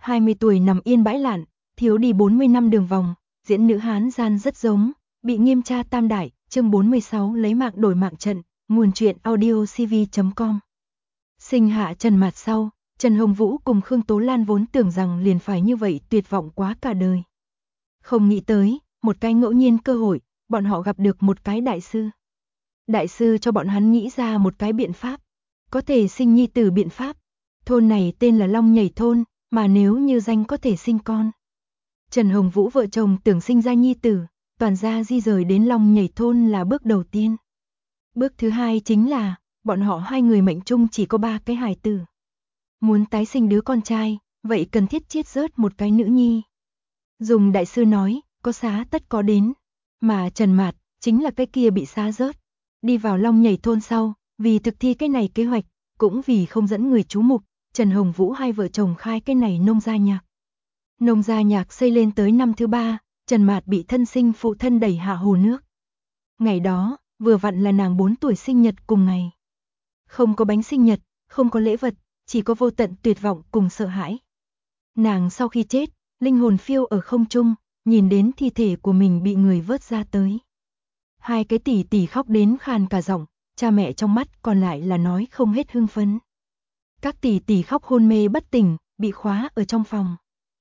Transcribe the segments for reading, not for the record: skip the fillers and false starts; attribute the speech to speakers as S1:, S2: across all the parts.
S1: 20 tuổi nằm yên bãi lạn, thiếu đi 40 năm đường vòng, diễn nữ Hán gian rất giống, bị nghiêm tra tam đại, chương 46 lấy mạng đổi mạng trận, nguồn truyện audiocv.com. Sinh hạ Trần Mạt sau, Trần Hồng Vũ cùng Khương Tố Lan vốn tưởng rằng liền phải như vậy tuyệt vọng quá cả đời. Không nghĩ tới, một cái ngẫu nhiên cơ hội, bọn họ gặp được một cái đại sư. Đại sư cho bọn hắn nghĩ ra một cái biện pháp, có thể sinh nhi tử biện pháp. Thôn này tên là Long Nhảy Thôn, mà nếu như danh có thể sinh con. Trần Hồng Vũ vợ chồng tưởng sinh ra nhi tử, toàn gia di rời đến Long Nhảy Thôn là bước đầu tiên. Bước thứ hai chính là, bọn họ hai người mệnh chung chỉ có 3 cái hài tử. Muốn tái sinh đứa con trai, vậy cần thiết chiết rớt một cái nữ nhi. Dùng đại sư nói, có xá tất có đến, mà Trần Mạt chính là cái kia bị xá rớt. Đi vào Long Nhảy Thôn sau, vì thực thi cái này kế hoạch, cũng vì không dẫn người chú mục, Trần Hồng Vũ hai vợ chồng khai cái này nông gia nhạc. Nông gia nhạc xây lên tới năm thứ 3, Trần Mạt bị thân sinh phụ thân đẩy hạ hồ nước. Ngày đó, vừa vặn là nàng 4 tuổi sinh nhật cùng ngày. Không có bánh sinh nhật, không có lễ vật, chỉ có vô tận tuyệt vọng cùng sợ hãi. Nàng sau khi chết, linh hồn phiêu ở không trung, nhìn đến thi thể của mình bị người vớt ra tới. Hai cái tỷ tỷ khóc đến khàn cả giọng, cha mẹ trong mắt còn lại là nói không hết hưng phấn. Các tỷ tỷ khóc hôn mê bất tỉnh, bị khóa ở trong phòng.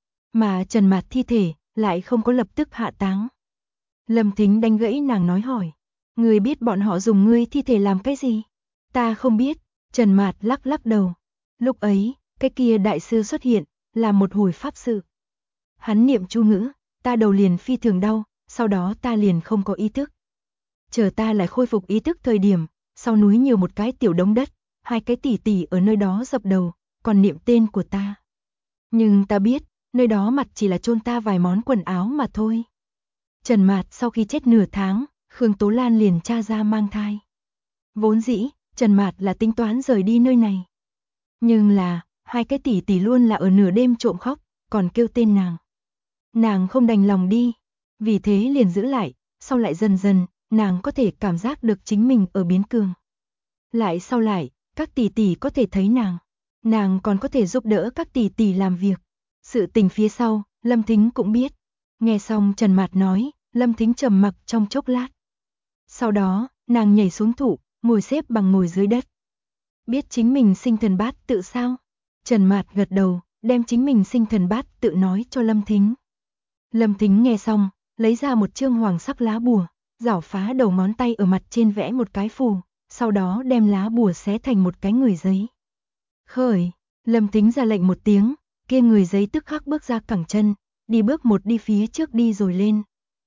S1: Mà Trần Mạt thi thể lại không có lập tức hạ táng. Lâm Thính đánh gãy nàng nói hỏi, ngươi biết bọn họ dùng ngươi thi thể làm cái gì? Ta không biết, Trần Mạt lắc lắc đầu. Lúc ấy, cái kia đại sư xuất hiện, là một hồi pháp sự. Hắn niệm chú ngữ, ta đầu liền phi thường đau, sau đó ta liền không có ý thức. Chờ ta lại khôi phục ý thức thời điểm, sau núi nhiều một cái tiểu đống đất, hai cái tỷ tỷ ở nơi đó dập đầu, còn niệm tên của ta. Nhưng ta biết, nơi đó mặt chỉ là chôn ta vài món quần áo mà thôi. Trần Mạt sau khi chết nửa tháng, Khương Tố Lan liền tra ra mang thai. Vốn dĩ, Trần Mạt là tính toán rời đi nơi này. Nhưng là, hai cái tỷ tỷ luôn là ở nửa đêm trộm khóc, còn kêu tên nàng. Nàng không đành lòng đi, vì thế liền giữ lại, sau lại dần dần, nàng có thể cảm giác được chính mình ở biến cường. Lại sau lại, các tỷ tỷ có thể thấy nàng còn có thể giúp đỡ các tỷ tỷ làm việc. Sự tình phía sau, Lâm Thính cũng biết. Nghe xong Trần Mạt nói, Lâm Thính trầm mặc trong chốc lát. Sau đó, nàng nhảy xuống thụ, ngồi xếp bằng ngồi dưới đất. Biết chính mình sinh thần bát tự sao? Trần Mạt gật đầu, đem chính mình sinh thần bát tự nói cho Lâm Thính. Lâm Thính nghe xong, lấy ra một chương hoàng sắc lá bùa, rảo phá đầu ngón tay ở mặt trên vẽ một cái phù, sau đó đem lá bùa xé thành một cái người giấy. Khởi, Lâm Thính ra lệnh một tiếng, kia người giấy tức khắc bước ra cẳng chân, đi bước một đi phía trước đi rồi lên.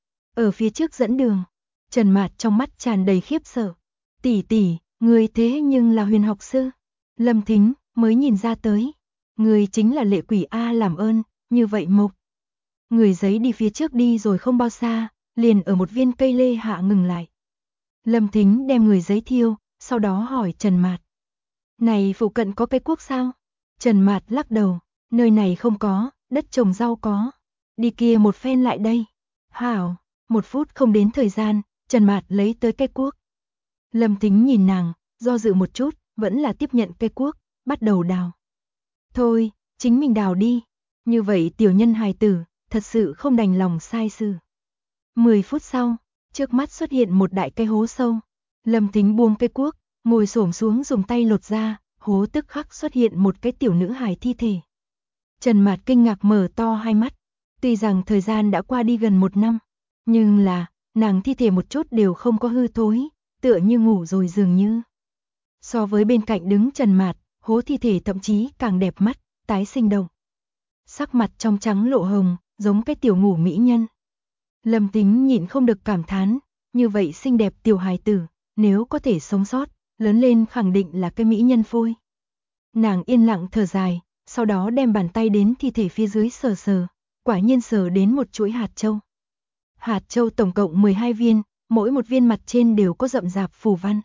S1: Ở phía trước dẫn đường, Trần Mạt trong mắt tràn đầy khiếp sợ. Tỷ tỷ, người thế nhưng là huyền học sư. Lâm Thính mới nhìn ra tới, người chính là lệ quỷ A, làm ơn, như vậy mộc. Người giấy đi phía trước đi rồi không bao xa, liền ở một viên cây lê hạ ngừng lại. Lâm Thính đem người giấy thiêu, sau đó hỏi Trần Mạt. Này phụ cận có cây cuốc sao? Trần Mạt lắc đầu, nơi này không có, đất trồng rau có. Đi kia một phen lại đây. Hảo, 1 phút không đến thời gian, Trần Mạt lấy tới cây cuốc. Lâm Thính nhìn nàng, do dự một chút, vẫn là tiếp nhận cây cuốc, bắt đầu đào. Thôi, chính mình đào đi. Như vậy tiểu nhân hài tử, thật sự không đành lòng sai sự. 10 phút sau, trước mắt xuất hiện một đại cây hố sâu. Lâm Thính buông cây cuốc, ngồi xổm xuống dùng tay lột ra, hố tức khắc xuất hiện một cái tiểu nữ hài thi thể. Trần Mạt kinh ngạc mở to hai mắt. Tuy rằng thời gian đã qua đi gần 1 năm, nhưng là, nàng thi thể một chút đều không có hư thối, tựa như ngủ rồi dường như. So với bên cạnh đứng Trần Mạt, hố thi thể thậm chí càng đẹp mắt, tái sinh động. Sắc mặt trong trắng lộ hồng, giống cái tiểu ngủ mỹ nhân. Lâm Thính nhịn không được cảm thán, như vậy xinh đẹp tiểu hài tử, nếu có thể sống sót, lớn lên khẳng định là cái mỹ nhân phôi. Nàng yên lặng thở dài, sau đó đem bàn tay đến thi thể phía dưới sờ sờ, quả nhiên sờ đến một chuỗi hạt châu. Hạt châu tổng cộng 12 viên, mỗi một viên mặt trên đều có rậm rạp phù văn.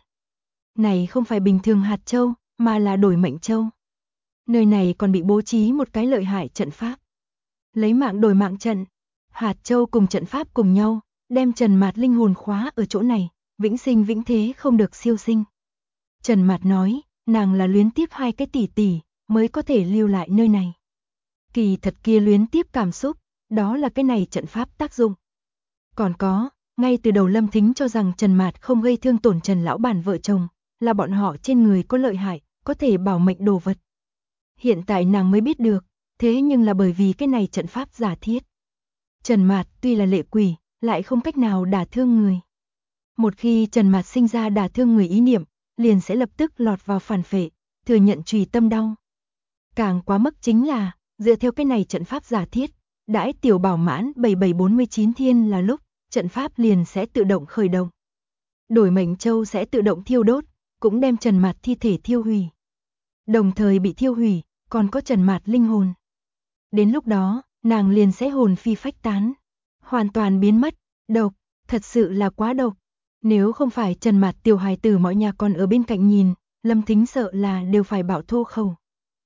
S1: Này không phải bình thường hạt châu, mà là đổi mệnh châu. Nơi này còn bị bố trí một cái lợi hại trận pháp. Lấy mạng đổi mạng trận, hạt châu cùng trận pháp cùng nhau, đem Trần Mạt linh hồn khóa ở chỗ này, vĩnh sinh vĩnh thế không được siêu sinh. Trần Mạt nói, nàng là luyến tiếc hai cái tỷ tỷ, mới có thể lưu lại nơi này. Kỳ thật kia luyến tiếp cảm xúc, đó là cái này trận pháp tác dụng. Còn có, ngay từ đầu Lâm Thính cho rằng Trần Mạt không gây thương tổn Trần lão bản vợ chồng, là bọn họ trên người có lợi hại, có thể bảo mệnh đồ vật. Hiện tại nàng mới biết được, thế nhưng là bởi vì cái này trận pháp giả thiết. Trần Mạt tuy là lệ quỷ, lại không cách nào đả thương người. Một khi Trần Mạt sinh ra đả thương người ý niệm, liền sẽ lập tức lọt vào phản phệ, thừa nhận trùy tâm đau. Càng quá mức chính là, dựa theo cái này trận pháp giả thiết, đãi tiểu bảo mãn 7749 thiên là lúc, trận pháp liền sẽ tự động khởi động. Đổi mệnh châu sẽ tự động thiêu đốt, cũng đem Trần Mạt thi thể thiêu hủy. Đồng thời bị thiêu hủy, còn có Trần Mạt linh hồn. Đến lúc đó, nàng liền sẽ hồn phi phách tán, hoàn toàn biến mất. Độc, thật sự là quá độc. Nếu không phải Trần Mạt tiểu hài tử mọi nhà còn ở bên cạnh nhìn, Lâm Thính sợ là đều phải bảo thô khẩu.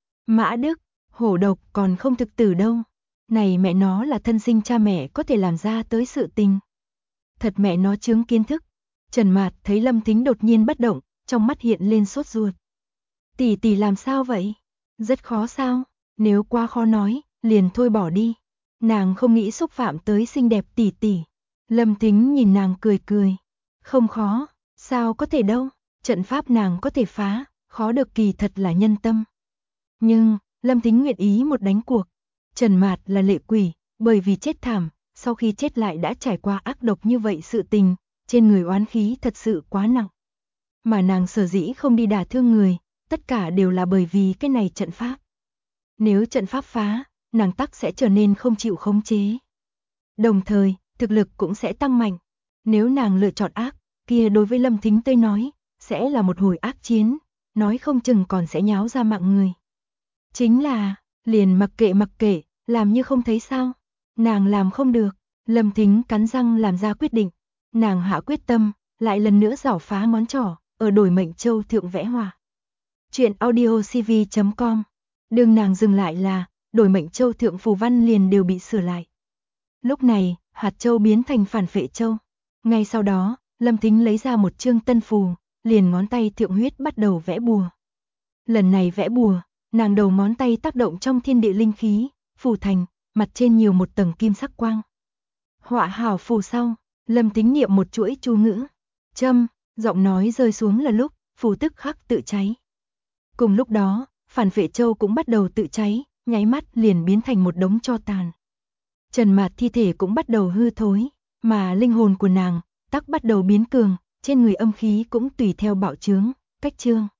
S1: Mã Đức, hổ độc còn không thực tử đâu. Này mẹ nó là thân sinh cha mẹ có thể làm ra tới sự tình. Thật mẹ nó chướng kiến thức. Trần Mạt thấy Lâm Thính đột nhiên bất động, trong mắt hiện lên sốt ruột. Tỷ tỷ làm sao vậy? Rất khó sao? Nếu quá khó nói, liền thôi bỏ đi. Nàng không nghĩ xúc phạm tới xinh đẹp tỷ tỷ. Lâm Thính nhìn nàng cười cười. Không khó, sao có thể đâu, trận pháp nàng có thể phá, khó được kỳ thật là nhân tâm. Nhưng, Lâm Thính nguyện ý một đánh cuộc. Trần Mạt là lệ quỷ, bởi vì chết thảm, sau khi chết lại đã trải qua ác độc như vậy sự tình, trên người oán khí thật sự quá nặng. Mà nàng sở dĩ không đi đả thương người, tất cả đều là bởi vì cái này trận pháp. Nếu trận pháp phá, nàng tắc sẽ trở nên không chịu khống chế. Đồng thời, thực lực cũng sẽ tăng mạnh. Nếu nàng lựa chọn ác, kia đối với Lâm Thính tới nói, sẽ là một hồi ác chiến, nói không chừng còn sẽ nháo ra mạng người. Chính là, liền mặc kệ, làm như không thấy sao. Nàng làm không được, Lâm Thính cắn răng làm ra quyết định. Nàng hạ quyết tâm, lại lần nữa giỏ phá ngón trỏ, ở đổi mệnh châu thượng vẽ họa. Chuyện audiocv.com. Đường nàng dừng lại là, đổi mệnh châu thượng phù văn liền đều bị sửa lại. Lúc này, hạt châu biến thành phản phệ châu. Ngay sau đó, Lâm Thính lấy ra một chương tân phù, liền ngón tay thượng huyết bắt đầu vẽ bùa. Lần này vẽ bùa, nàng đầu ngón tay tác động trong thiên địa linh khí, phù thành, mặt trên nhiều một tầng kim sắc quang. Họa hảo phù sau, Lâm Thính niệm một chuỗi chú ngữ. Châm, giọng nói rơi xuống là lúc, phù tức khắc tự cháy. Cùng lúc đó, phản phệ châu cũng bắt đầu tự cháy, nháy mắt liền biến thành một đống tro tàn. Trần Mạt thi thể cũng bắt đầu hư thối, mà linh hồn của nàng tắc bắt đầu biến cường, trên người âm khí cũng tùy theo bạo chướng, cách trương.